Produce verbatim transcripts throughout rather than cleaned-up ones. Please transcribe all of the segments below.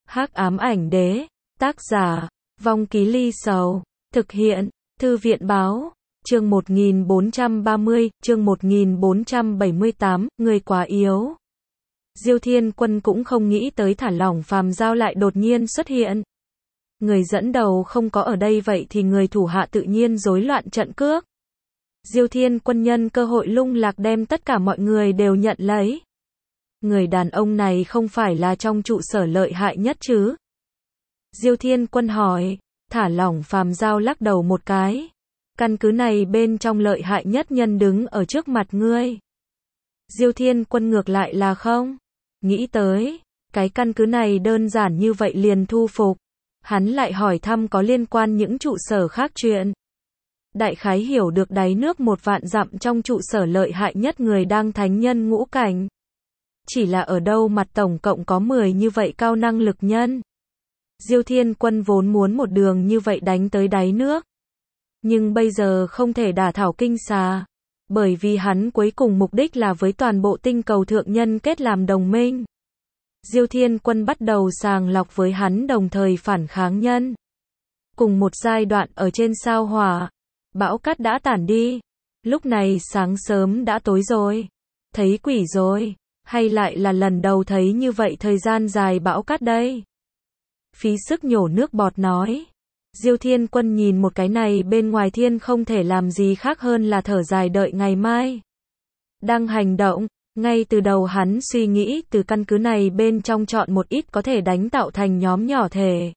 Hắc ám ảnh đế, tác giả, Vong Ký Ly Sầu, thực hiện, Thư viện báo, chương một nghìn bốn trăm ba mươi, chương một nghìn bốn trăm bảy mươi tám, người quá yếu. Diêu Thiên Quân cũng không nghĩ tới thả lỏng phàm giao lại đột nhiên xuất hiện. Người dẫn đầu không có ở đây vậy thì người thủ hạ tự nhiên rối loạn trận cước. Diêu Thiên Quân nhân cơ hội lung lạc đem tất cả mọi người đều nhận lấy. Người đàn ông này không phải là trong trụ sở lợi hại nhất chứ? Diêu Thiên Quân hỏi, thả lỏng phàm giao lắc đầu một cái. Căn cứ này bên trong lợi hại nhất nhân đứng ở trước mặt ngươi. Diêu Thiên Quân ngược lại là không nghĩ tới, cái căn cứ này đơn giản như vậy liền thu phục. Hắn lại hỏi thăm có liên quan những trụ sở khác chuyện. Đại khái hiểu được đáy nước một vạn dặm trong trụ sở lợi hại nhất người đang thánh nhân ngũ cảnh. Chỉ là ở đâu mặt tổng cộng có mười như vậy cao năng lực nhân. Diêu Thiên Quân vốn muốn một đường như vậy đánh tới đáy nước. Nhưng bây giờ không thể đả thảo kinh xà. Bởi vì hắn cuối cùng mục đích là với toàn bộ tinh cầu thượng nhân kết làm đồng minh. Diêu Thiên Quân bắt đầu sàng lọc với hắn đồng thời phản kháng nhân. Cùng một giai đoạn ở trên sao hỏa, bão cát đã tản đi. Lúc này sáng sớm đã tối rồi. Thấy quỷ rồi. Hay lại là lần đầu thấy như vậy thời gian dài bão cát đây. Phí sức nhổ nước bọt nói. Diêu Thiên Quân nhìn một cái này bên ngoài thiên không thể làm gì khác hơn là thở dài đợi ngày mai. Đang hành động, ngay từ đầu hắn suy nghĩ từ căn cứ này bên trong chọn một ít có thể đánh tạo thành nhóm nhỏ thể.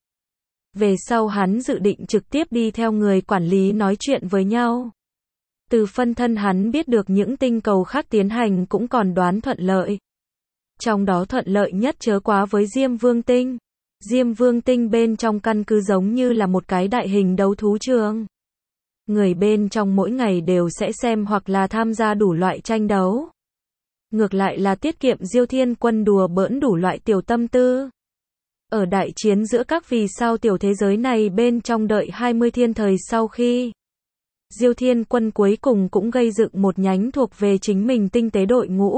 Về sau hắn dự định trực tiếp đi theo người quản lý nói chuyện với nhau. Từ phân thân hắn biết được những tinh cầu khác tiến hành cũng còn đoán thuận lợi. Trong đó thuận lợi nhất chớ quá với Diêm Vương Tinh. Diêm Vương Tinh bên trong căn cứ giống như là một cái đại hình đấu thú trường. Người bên trong mỗi ngày đều sẽ xem hoặc là tham gia đủ loại tranh đấu. Ngược lại là tiết kiệm Diêu Thiên Quân đùa bỡn đủ loại tiểu tâm tư. Ở đại chiến giữa các vì sao tiểu thế giới này bên trong đợi hai mươi thiên thời sau khi Diêu Thiên Quân cuối cùng cũng gây dựng một nhánh thuộc về chính mình tinh tế đội ngũ.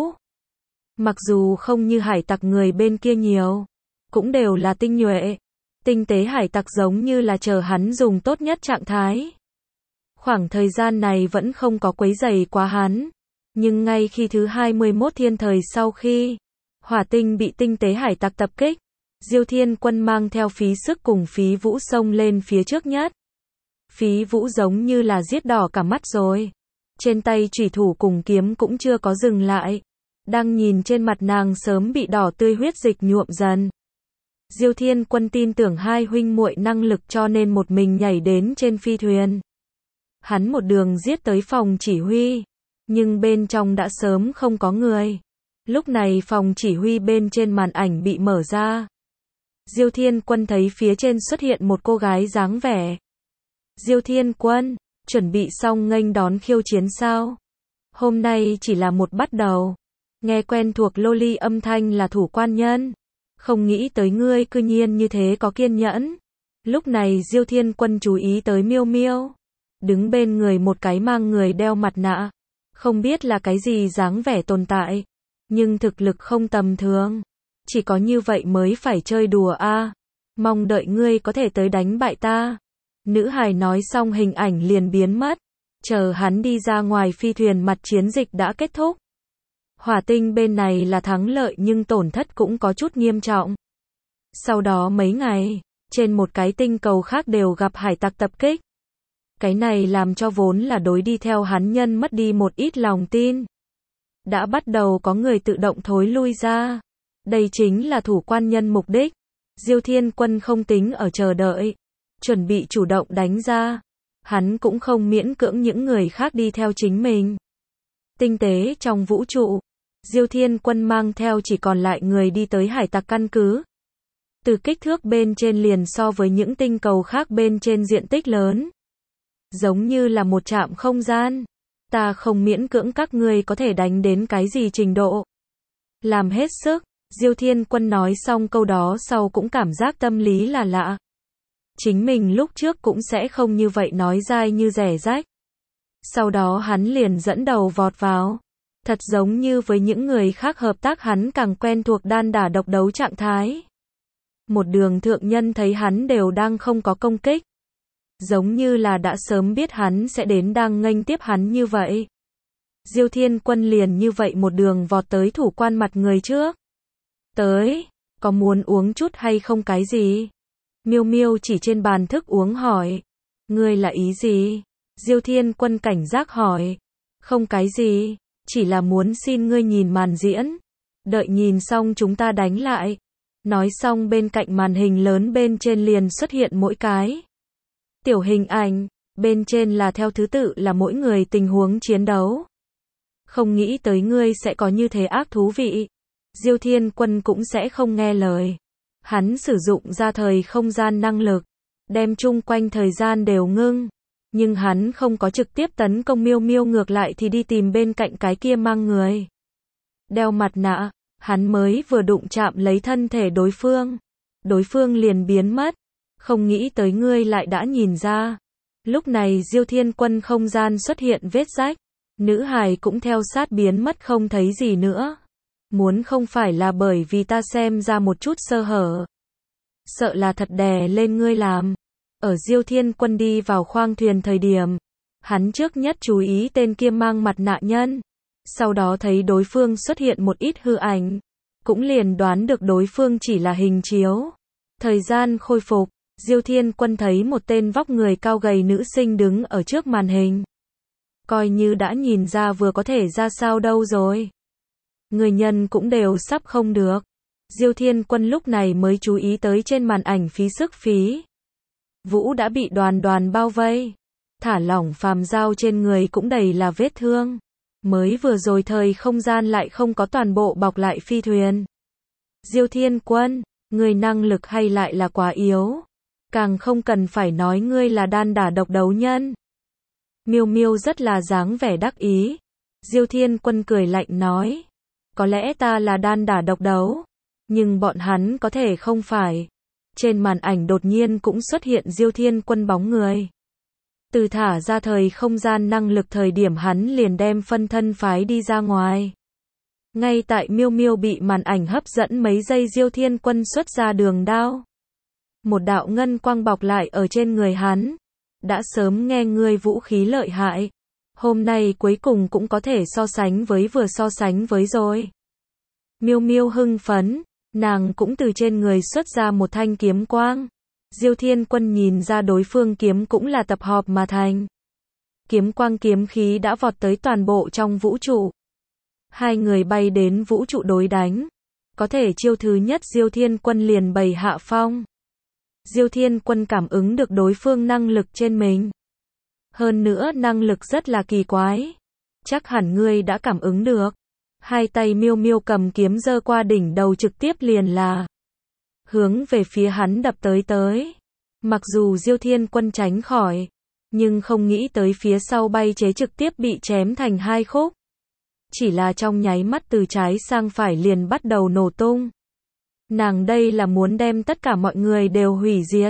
Mặc dù không như hải tặc người bên kia nhiều, cũng đều là tinh nhuệ. Tinh tế hải tặc giống như là chờ hắn dùng tốt nhất trạng thái. Khoảng thời gian này vẫn không có quấy rầy quá hắn. Nhưng ngay khi thứ hai mươi mốt thiên thời sau khi hỏa tinh bị tinh tế hải tặc tập kích, Diêu Thiên Quân mang theo Phí Sức cùng Phí Vũ xông lên phía trước nhất. Phí Vũ giống như là giết đỏ cả mắt rồi. Trên tay chủy thủ cùng kiếm cũng chưa có dừng lại. Đang nhìn trên mặt nàng sớm bị đỏ tươi huyết dịch nhuộm dần. Diêu Thiên Quân tin tưởng hai huynh muội năng lực cho nên một mình nhảy đến trên phi thuyền. Hắn một đường giết tới phòng chỉ huy. Nhưng bên trong đã sớm không có người. Lúc này phòng chỉ huy bên trên màn ảnh bị mở ra. Diêu Thiên Quân thấy phía trên xuất hiện một cô gái dáng vẻ. Diêu Thiên Quân, chuẩn bị xong nghênh đón khiêu chiến sao? Hôm nay chỉ là một bắt đầu. Nghe quen thuộc loli âm thanh là thủ quan nhân. Không nghĩ tới ngươi cư nhiên như thế có kiên nhẫn. Lúc này Diêu Thiên Quân chú ý tới Miêu Miêu. Đứng bên người một cái mang người đeo mặt nạ. Không biết là cái gì dáng vẻ tồn tại. Nhưng thực lực không tầm thường. Chỉ có như vậy mới phải chơi đùa a. À. Mong đợi ngươi có thể tới đánh bại ta. Nữ hài nói xong hình ảnh liền biến mất. Chờ hắn đi ra ngoài phi thuyền mặt chiến dịch đã kết thúc. Hỏa tinh bên này là thắng lợi nhưng tổn thất cũng có chút nghiêm trọng. Sau đó mấy ngày, trên một cái tinh cầu khác đều gặp hải tặc tập kích. Cái này làm cho vốn là đối đi theo hắn nhân mất đi một ít lòng tin. Đã bắt đầu có người tự động thối lui ra. Đây chính là thủ quan nhân mục đích. Diêu Thiên Quân không tính ở chờ đợi. Chuẩn bị chủ động đánh ra. Hắn cũng không miễn cưỡng những người khác đi theo chính mình. Tinh tế trong vũ trụ. Diêu Thiên Quân mang theo chỉ còn lại người đi tới hải tặc căn cứ. Từ kích thước bên trên liền so với những tinh cầu khác bên trên diện tích lớn. Giống như là một trạm không gian. Ta không miễn cưỡng các ngươi có thể đánh đến cái gì trình độ. Làm hết sức. Diêu Thiên Quân nói xong câu đó sau cũng cảm giác tâm lý là lạ. Chính mình lúc trước cũng sẽ không như vậy nói dai như rẻ rách. Sau đó hắn liền dẫn đầu vọt vào. Thật giống như với những người khác hợp tác hắn càng quen thuộc đan đả độc đấu trạng thái. Một đường thượng nhân thấy hắn đều đang không có công kích. Giống như là đã sớm biết hắn sẽ đến đang nghênh tiếp hắn như vậy. Diêu Thiên Quân liền như vậy một đường vọt tới thủ quan mặt người trước. Tới, có muốn uống chút hay không cái gì? Miêu Miêu chỉ trên bàn thức uống hỏi. Ngươi là ý gì? Diêu Thiên Quân cảnh giác hỏi. Không cái gì, chỉ là muốn xin ngươi nhìn màn diễn. Đợi nhìn xong chúng ta đánh lại. Nói xong bên cạnh màn hình lớn bên trên liền xuất hiện mỗi cái tiểu hình ảnh, bên trên là theo thứ tự là mỗi người tình huống chiến đấu. Không nghĩ tới ngươi sẽ có như thế ác thú vị. Diêu Thiên Quân cũng sẽ không nghe lời. Hắn sử dụng ra thời không gian năng lực, đem chung quanh thời gian đều ngưng. Nhưng hắn không có trực tiếp tấn công Miêu Miêu, ngược lại thì đi tìm bên cạnh cái kia mang người đeo mặt nạ. Hắn mới vừa đụng chạm lấy thân thể đối phương, đối phương liền biến mất. Không nghĩ tới ngươi lại đã nhìn ra. Lúc này Diêu Thiên Quân không gian xuất hiện vết rách, nữ hài cũng theo sát biến mất không thấy gì nữa. Muốn không phải là bởi vì ta xem ra một chút sơ hở, sợ là thật đè lên ngươi làm. Ở Diêu Thiên Quân đi vào khoang thuyền thời điểm, hắn trước nhất chú ý tên kia mang mặt nạ nhân. Sau đó thấy đối phương xuất hiện một ít hư ảnh, cũng liền đoán được đối phương chỉ là hình chiếu. Thời gian khôi phục, Diêu Thiên Quân thấy một tên vóc người cao gầy nữ sinh đứng ở trước màn hình. Coi như đã nhìn ra vừa có thể ra sao đâu rồi. Người nhân cũng đều sắp không được. Diêu Thiên Quân lúc này mới chú ý tới trên màn ảnh phí sức phí. Vũ đã bị đoàn đoàn bao vây. Thả lỏng phàm giao trên người cũng đầy là vết thương. Mới vừa rồi thời không gian lại không có toàn bộ bọc lại phi thuyền. Diêu Thiên Quân, người năng lực hay lại là quá yếu. Càng không cần phải nói ngươi là đan đả độc đấu nhân. Miêu Miêu rất là dáng vẻ đắc ý. Diêu Thiên Quân cười lạnh nói. Có lẽ ta là đan đả độc đấu, nhưng bọn hắn có thể không phải. Trên màn ảnh đột nhiên cũng xuất hiện Diêu Thiên Quân bóng người. Từ thả ra thời không gian năng lực thời điểm hắn liền đem phân thân phái đi ra ngoài. Ngay tại Miêu Miêu bị màn ảnh hấp dẫn mấy giây, Diêu Thiên Quân xuất ra đường đao. Một đạo ngân quang bọc lại ở trên người hắn. Đã sớm nghe ngươi vũ khí lợi hại. Hôm nay cuối cùng cũng có thể so sánh với vừa so sánh với rồi. Miêu Miêu hưng phấn, nàng cũng từ trên người xuất ra một thanh kiếm quang. Diêu Thiên Quân nhìn ra đối phương kiếm cũng là tập hợp mà thành. Kiếm quang kiếm khí đã vọt tới toàn bộ trong vũ trụ. Hai người bay đến vũ trụ đối đánh. Có thể chiêu thứ nhất Diêu Thiên Quân liền bày hạ phong. Diêu Thiên Quân cảm ứng được đối phương năng lực trên mình. Hơn nữa năng lực rất là kỳ quái. Chắc hẳn ngươi đã cảm ứng được. Hai tay Miêu Miêu cầm kiếm giơ qua đỉnh đầu trực tiếp liền là hướng về phía hắn đập tới tới. Mặc dù Diêu Thiên Quân tránh khỏi, nhưng không nghĩ tới phía sau bay chế trực tiếp bị chém thành hai khúc. Chỉ là trong nháy mắt từ trái sang phải liền bắt đầu nổ tung. Nàng đây là muốn đem tất cả mọi người đều hủy diệt.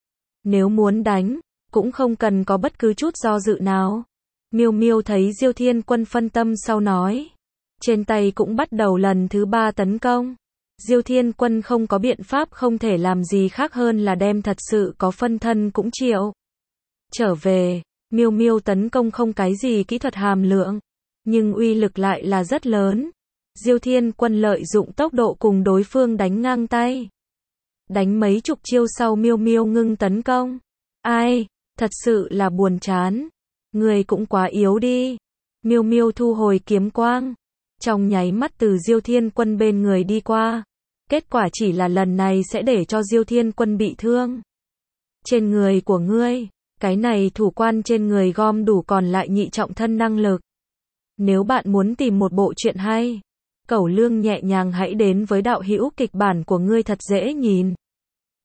Nếu muốn đánh, cũng không cần có bất cứ chút do dự nào. Miêu Miêu thấy Diêu Thiên Quân phân tâm sau nói. Trên tay cũng bắt đầu lần thứ ba tấn công. Diêu Thiên Quân không có biện pháp, không thể làm gì khác hơn là đem thật sự có phân thân cũng triệu trở về. Miêu Miêu tấn công không cái gì kỹ thuật hàm lượng, nhưng uy lực lại là rất lớn. Diêu Thiên Quân lợi dụng tốc độ cùng đối phương đánh ngang tay. Đánh mấy chục chiêu sau Miêu Miêu ngưng tấn công. Ai, thật sự là buồn chán. Người cũng quá yếu đi. Miêu Miêu thu hồi kiếm quang. Trong nháy mắt từ Diêu Thiên Quân bên người đi qua. Kết quả chỉ là lần này sẽ để cho Diêu Thiên Quân bị thương. Trên người của ngươi, cái này thủ quan trên người gom đủ còn lại nhị trọng thân năng lực. Nếu bạn muốn tìm một bộ truyện hay, Cẩu Lương nhẹ nhàng hãy đến với đạo hữu kịch bản của ngươi thật dễ nhìn.